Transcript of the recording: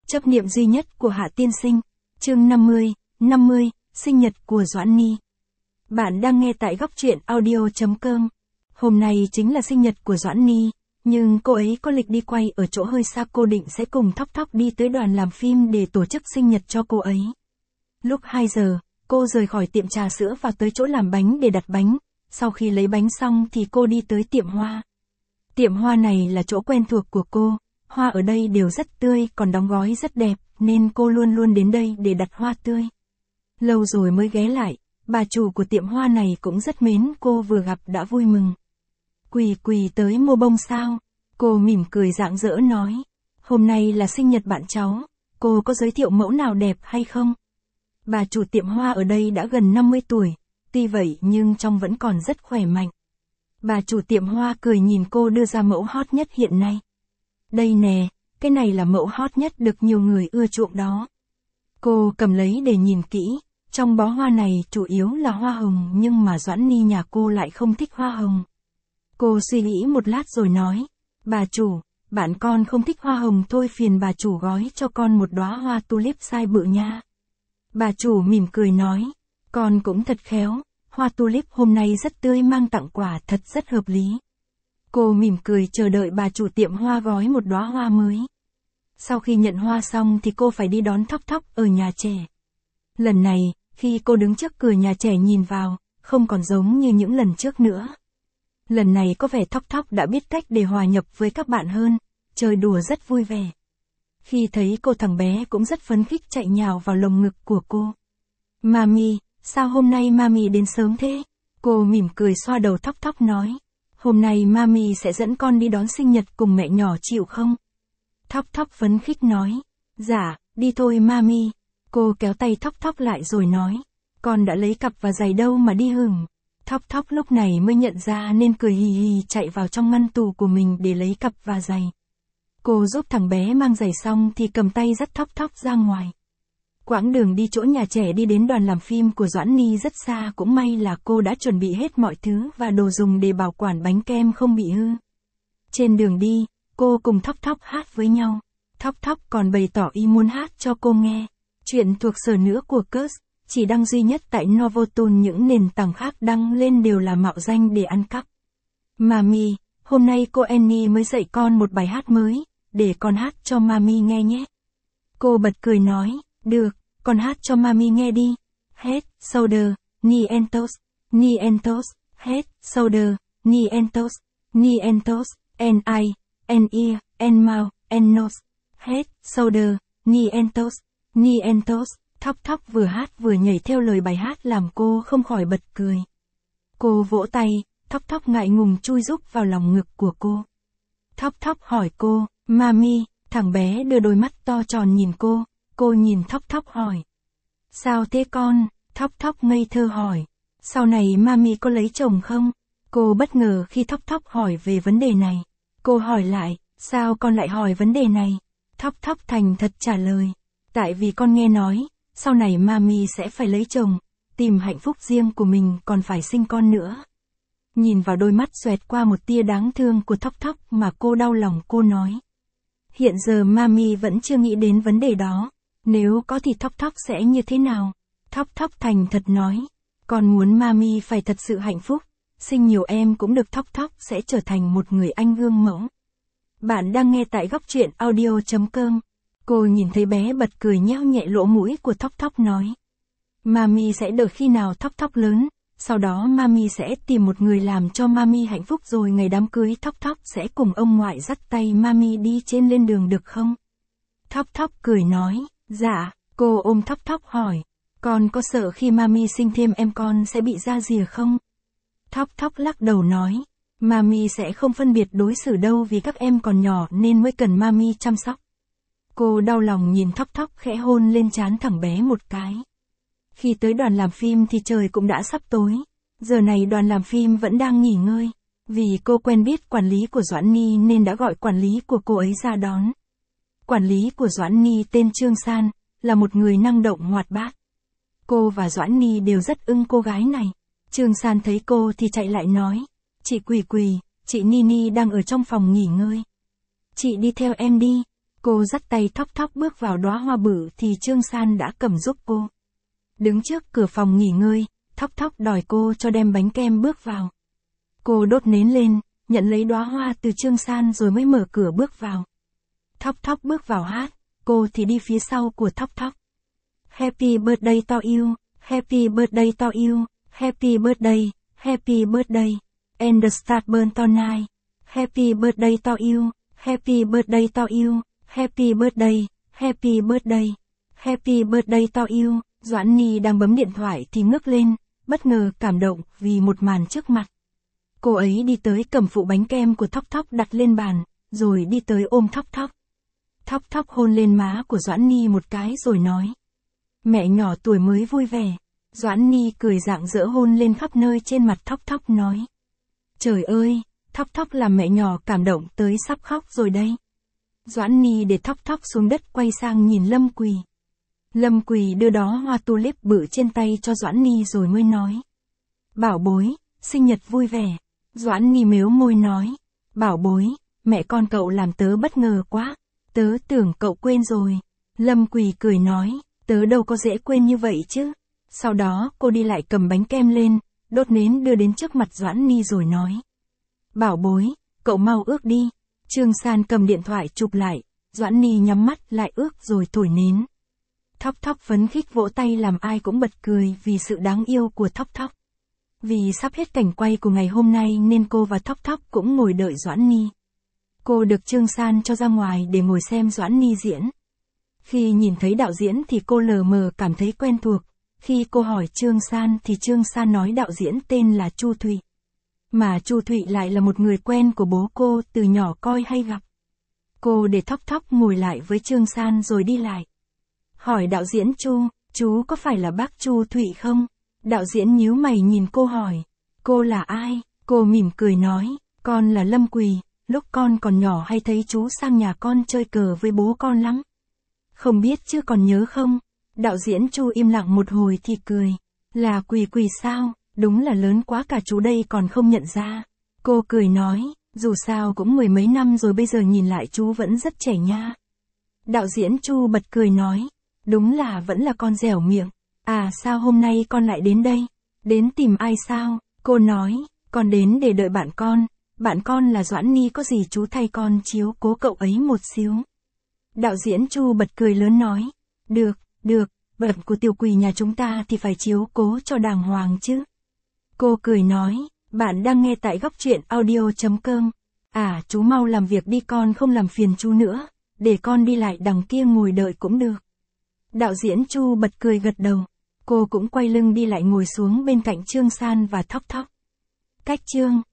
Chấp niệm duy nhất của Hạ tiên sinh. Chương 50, sinh nhật của Doãn Nhi. Bạn đang nghe tại góc truyện audio.com. Hôm nay chính là sinh nhật của Doãn Nhi, nhưng cô ấy có lịch đi quay ở chỗ hơi xa, cô định sẽ cùng Thóc Thóc đi tới đoàn làm phim để tổ chức sinh nhật cho cô ấy. Lúc 2 giờ, cô rời khỏi tiệm trà sữa và tới chỗ làm bánh để đặt bánh. Sau khi lấy bánh xong thì cô đi tới tiệm hoa. Tiệm hoa này là chỗ quen thuộc của cô. Hoa ở đây đều rất tươi, còn đóng gói rất đẹp, nên cô luôn luôn đến đây để đặt hoa tươi. Lâu rồi mới ghé lại, bà chủ của tiệm hoa này cũng rất mến cô, vừa gặp đã vui mừng. Quỳ tới mua bông sao? Cô mỉm cười rạng rỡ nói. Hôm nay là sinh nhật bạn cháu, cô có giới thiệu mẫu nào đẹp hay không? Bà chủ tiệm hoa ở đây đã gần 50 tuổi, tuy vậy nhưng trông vẫn còn rất khỏe mạnh. Bà chủ tiệm hoa cười nhìn cô đưa ra mẫu hot nhất hiện nay. Đây nè, cái này là mẫu hot nhất được nhiều người ưa chuộng đó. Cô cầm lấy để nhìn kỹ, trong bó hoa này chủ yếu là hoa hồng, nhưng mà Doãn Nhi nhà cô lại không thích hoa hồng. Cô suy nghĩ một lát rồi nói, bà chủ, bạn con không thích hoa hồng thôi, phiền bà chủ gói cho con một đóa hoa tulip size bự nha. Bà chủ mỉm cười nói, con cũng thật khéo, hoa tulip hôm nay rất tươi, mang tặng quà thật rất hợp lý. Cô mỉm cười chờ đợi bà chủ tiệm hoa gói một đóa hoa mới. Sau khi nhận hoa xong thì cô phải đi đón Thóc Thóc ở nhà trẻ. Lần này, khi cô đứng trước cửa nhà trẻ nhìn vào, không còn giống như những lần trước nữa. Lần này có vẻ Thóc Thóc đã biết cách để hòa nhập với các bạn hơn, chơi đùa rất vui vẻ. Khi thấy cô, thằng bé cũng rất phấn khích chạy nhào vào lồng ngực của cô. Mami, sao hôm nay Mami đến sớm thế? Cô mỉm cười xoa đầu Thóc Thóc nói. Hôm nay Mami sẽ dẫn con đi đón sinh nhật cùng mẹ nhỏ, chịu không? Thóc Thóc phấn khích nói. Dạ, đi thôi Mami. Cô kéo tay Thóc Thóc lại rồi nói. Con đã lấy cặp và giày đâu mà đi hửng. Thóc Thóc lúc này mới nhận ra nên cười hì hì chạy vào trong ngăn tủ của mình để lấy cặp và giày. Cô giúp thằng bé mang giày xong thì cầm tay dắt Thóc Thóc ra ngoài. Quãng đường đi chỗ nhà trẻ đi đến đoàn làm phim của Doãn Nhi rất xa, cũng may là cô đã chuẩn bị hết mọi thứ và đồ dùng để bảo quản bánh kem không bị hư. Trên đường đi, cô cùng Thóc Thóc hát với nhau. Thóc Thóc còn bày tỏ ý muốn hát cho cô nghe. Chuyện thuộc sở nữa của Curse, chỉ đăng duy nhất tại Novotune, những nền tảng khác đăng lên đều là mạo danh để ăn cắp. Mami, hôm nay cô Annie mới dạy con một bài hát mới, để con hát cho Mami nghe nhé. Cô bật cười nói, được, con hát cho Mami nghe đi. Head, shoulder, knee and toes, head, shoulder, knee and toes, and eye, and ear, and mouth, and nose. Head, shoulder, knee and toes. Thóc Thóc vừa hát vừa nhảy theo lời bài hát làm cô không khỏi bật cười. Cô vỗ tay, Thóc Thóc ngại ngùng chui rúc vào lòng ngực của cô. Thóc Thóc hỏi cô, Mami, thằng bé đưa đôi mắt to tròn nhìn cô nhìn Thóc Thóc hỏi. Sao thế con? Thóc Thóc ngây thơ hỏi. Sau này Mami có lấy chồng không? Cô bất ngờ khi Thóc Thóc hỏi về vấn đề này. Cô hỏi lại, sao con lại hỏi vấn đề này? Thóc Thóc thành thật trả lời. Tại vì con nghe nói, sau này Mami sẽ phải lấy chồng, tìm hạnh phúc riêng của mình, còn phải sinh con nữa. Nhìn vào đôi mắt xoẹt qua một tia đáng thương của Thóc Thóc mà cô đau lòng, cô nói. Hiện giờ Mami vẫn chưa nghĩ đến vấn đề đó. Nếu có thì Thóc Thóc sẽ như thế nào? Thóc Thóc thành thật nói. Con muốn Mami phải thật sự hạnh phúc, sinh nhiều em cũng được. Thóc Thóc sẽ trở thành một người anh gương mẫu. Bạn đang nghe tại góc truyện audio.com. Cô nhìn thấy bé bật cười nheo nhẹ lỗ mũi của Thóc Thóc nói. Mami sẽ đợi khi nào Thóc Thóc lớn, sau đó Mami sẽ tìm một người làm cho Mami hạnh phúc, rồi ngày đám cưới Thóc Thóc sẽ cùng ông ngoại dắt tay Mami đi trên lên đường, được không? Thóc Thóc cười nói, dạ. Cô ôm Thóc Thóc hỏi, con có sợ khi Mami sinh thêm em con sẽ bị ra rìa không? Thóc Thóc lắc đầu nói, Mami sẽ không phân biệt đối xử đâu, vì các em còn nhỏ nên mới cần Mami chăm sóc. Cô đau lòng nhìn Thóc Thóc khẽ hôn lên trán thằng bé một cái. Khi tới đoàn làm phim thì trời cũng đã sắp tối. Giờ này đoàn làm phim vẫn đang nghỉ ngơi. Vì cô quen biết quản lý của Doãn Nhi nên đã gọi quản lý của cô ấy ra đón. Quản lý của Doãn Nhi tên Trương San, là một người năng động hoạt bát. Cô và Doãn Nhi đều rất ưng cô gái này. Trương San thấy cô thì chạy lại nói. Chị Quỳ, chị Nini đang ở trong phòng nghỉ ngơi. Chị đi theo em đi. Cô dắt tay Thóc Thóc bước vào đóa hoa bự thì Trương San đã cầm giúp cô. Đứng trước cửa phòng nghỉ ngơi, Thóc Thóc đòi cô cho đem bánh kem bước vào. Cô đốt nến lên, nhận lấy đóa hoa từ Trương San rồi mới mở cửa bước vào. Thóc Thóc bước vào hát, cô thì đi phía sau của Thóc Thóc. Happy birthday to you, happy birthday to you, happy birthday, happy birthday. And the star burn tonight. Happy birthday to you, happy birthday to you, happy birthday, happy birthday, happy birthday to you. Doãn Nhi đang bấm điện thoại thì ngước lên, bất ngờ cảm động vì một màn trước mặt. Cô ấy đi tới cầm phụ bánh kem của Thóc Thóc đặt lên bàn, rồi đi tới ôm Thóc Thóc. Thóc Thóc hôn lên má của Doãn Nhi một cái rồi nói. Mẹ nhỏ tuổi mới vui vẻ. Doãn Nhi cười rạng rỡ hôn lên khắp nơi trên mặt Thóc Thóc nói. Trời ơi, Thóc Thóc làm mẹ nhỏ cảm động tới sắp khóc rồi đây. Doãn Nhi để Thóc Thóc xuống đất quay sang nhìn Lâm Quỳ. Lâm Quỳ đưa đó hoa tulip bự trên tay cho Doãn Nhi rồi mới nói. Bảo bối, sinh nhật vui vẻ. Doãn Nhi mếu môi nói. Bảo bối, mẹ con cậu làm tớ bất ngờ quá. Tớ tưởng cậu quên rồi. Lâm Quỳ cười nói. Tớ đâu có dễ quên như vậy chứ. Sau đó cô đi lại cầm bánh kem lên, đốt nến đưa đến trước mặt Doãn Nhi rồi nói. Bảo bối, cậu mau ước đi. Trương San cầm điện thoại chụp lại, Doãn Nhi nhắm mắt lại ước rồi thổi nến. Thóc Thóc phấn khích vỗ tay làm ai cũng bật cười vì sự đáng yêu của Thóc Thóc. Vì sắp hết cảnh quay của ngày hôm nay nên cô và Thóc Thóc cũng ngồi đợi Doãn Nhi. Cô được Trương San cho ra ngoài để ngồi xem Doãn Nhi diễn. Khi nhìn thấy đạo diễn thì cô lờ mờ cảm thấy quen thuộc. Khi cô hỏi Trương San thì Trương San nói đạo diễn tên là Chu Thụy. Mà Chu Thụy lại là một người quen của bố cô từ nhỏ coi hay gặp. Cô để Thóc Thóc ngồi lại với Trương San rồi đi lại. Hỏi đạo diễn Chu, chú có phải là bác Chu Thụy không? Đạo diễn nhíu mày nhìn cô hỏi. Cô là ai? Cô mỉm cười nói, con là Lâm Quỳ, lúc con còn nhỏ hay thấy chú sang nhà con chơi cờ với bố con lắm. Không biết chứ còn nhớ không? Đạo diễn Chu im lặng một hồi thì cười. Là Quỳ Quỳ sao? Đúng là lớn quá cả chú đây còn không nhận ra. Cô cười nói, dù sao cũng mười mấy năm rồi bây giờ nhìn lại chú vẫn rất trẻ nha. Đạo diễn Chu bật cười nói, đúng là vẫn là con dẻo miệng. À sao hôm nay con lại đến đây? Đến tìm ai sao? Cô nói, con đến để đợi bạn con. Bạn con là Doãn Nhi có gì chú thay con chiếu cố cậu ấy một xíu. Đạo diễn Chu bật cười lớn nói, được, vận của tiểu Quỳ nhà chúng ta thì phải chiếu cố cho đàng hoàng chứ. Cô cười nói, bạn đang nghe tại góc truyện audio.com. À chú mau làm việc đi con không làm phiền chú nữa, để con đi lại đằng kia ngồi đợi cũng được. Đạo diễn Chu bật cười gật đầu. Cô cũng quay lưng đi lại ngồi xuống bên cạnh Trương San và Thóc Thóc. Cách chương